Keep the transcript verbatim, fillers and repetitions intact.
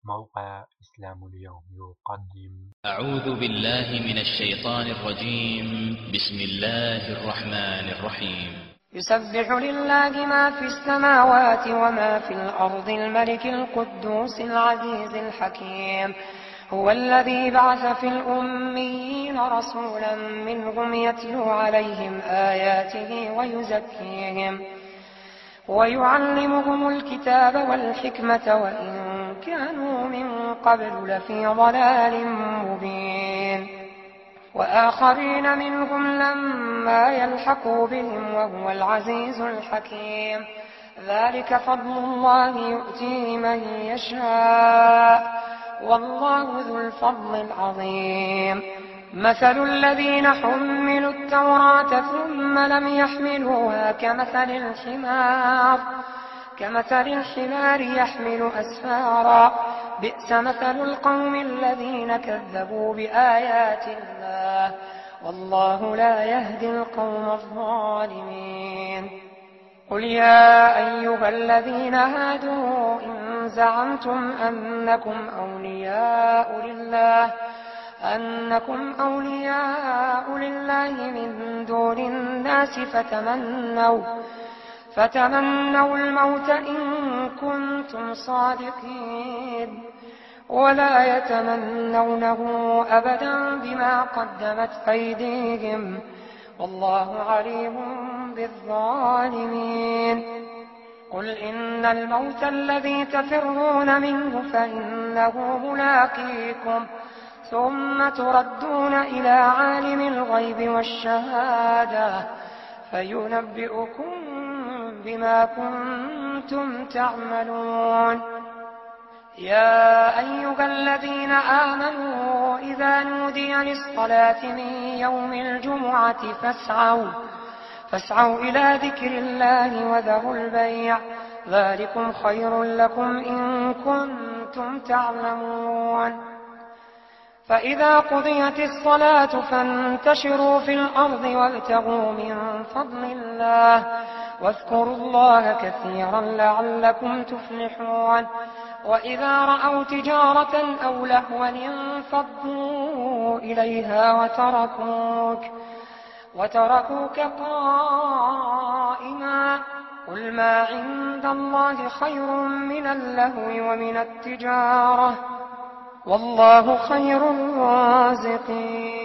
موقع إسلام اليوم يقدم. أعوذ بالله من الشيطان الرجيم. بسم الله الرحمن الرحيم. يسبح لله ما في السماوات وما في الأرض الملك القدوس العزيز الحكيم. هو الذي بعث في الأميين رسولا منهم يتلو عليهم آياته ويزكيهم ويعلمهم الكتاب والحكمة وإن كانوا من قبل لفي ضلال مبين. وآخرين منهم لما يلحقوا بهم وهو العزيز الحكيم. ذلك فضل الله يؤتيه من يشاء والله ذو الفضل العظيم. مثل الذين حملوا التوراة ثم لم يحملوها كمثل الحمار كمثل الحمار يحمل أسفارا بئس مثل القوم الذين كذبوا بآيات الله والله لا يهدي القوم الظالمين. قل يا أيها الذين هادوا إن زعمتم أنكم أولياء لله أنكم أولياء لله من دون الناس فتمنوا فتمنوا الموت إن كنتم صادقين ولا يتمنونه أبدا بما قدمت أيديهم والله عليم بالظالمين. قل إن الموت الذي تفرون منه فإنه ملاقيكم ثم تردون إلى عالم الغيب والشهادة فينبئكم بما كنتم تعملون. يا أيها الذين آمنوا إذا نودي للصلاة من يوم الجمعة فاسعوا فاسعوا إلى ذكر الله وذروا البيع ذلكم خير لكم إن كنتم تعلمون. فإذا قضيت الصلاة فانتشروا في الأرض وابتغوا من فضل الله واذكروا الله كثيرا لعلكم تفلحون. وإذا رأوا تجارة أو لهوا انفضوا إليها وتركوك وتركوك قائما قل ما عند الله خير من اللهو ومن التجارة والله خير الرازقين.